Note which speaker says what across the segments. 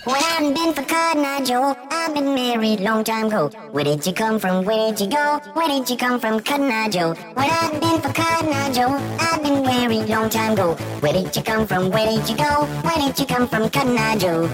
Speaker 1: Well, I haven't been for Cotton Eye Joe. I've been married long time ago. Where did you come from? Where did you go? Where did you come from, Cotton Eye Joe? Well, I haven't been for Cotton Eye Joe. I've been married long time ago. Where did you come from? Where did you go? Where did you come from, Cotton Eye Joe?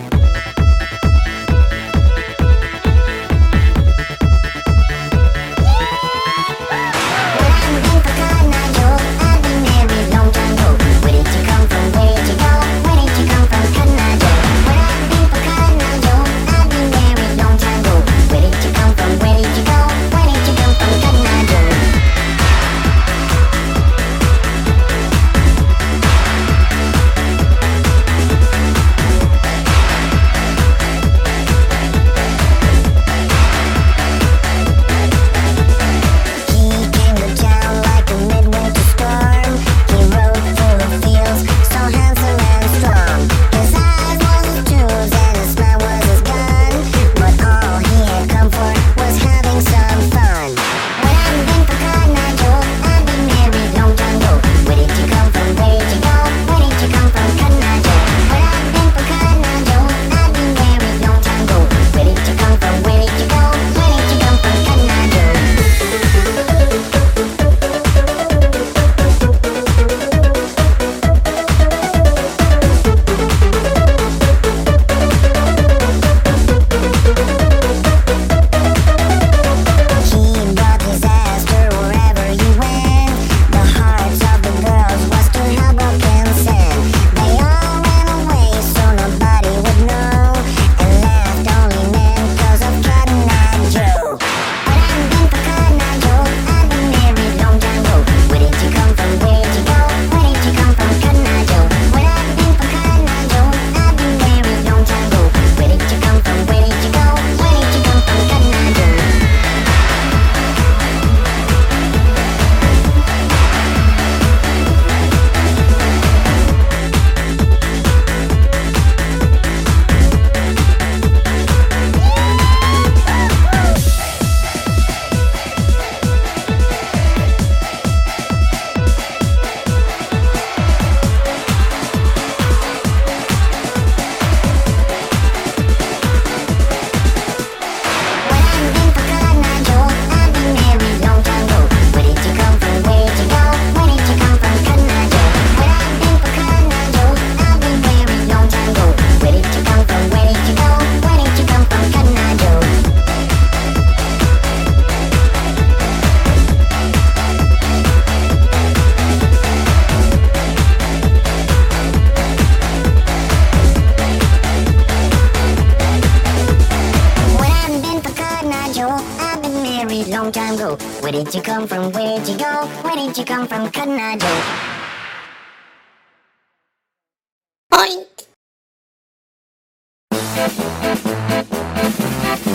Speaker 1: Long time ago. Where did you come from? Where did you go? Where did you come from, Cotton Eye Joe?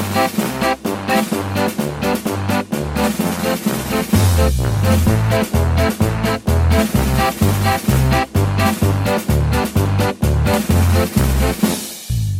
Speaker 1: Oink!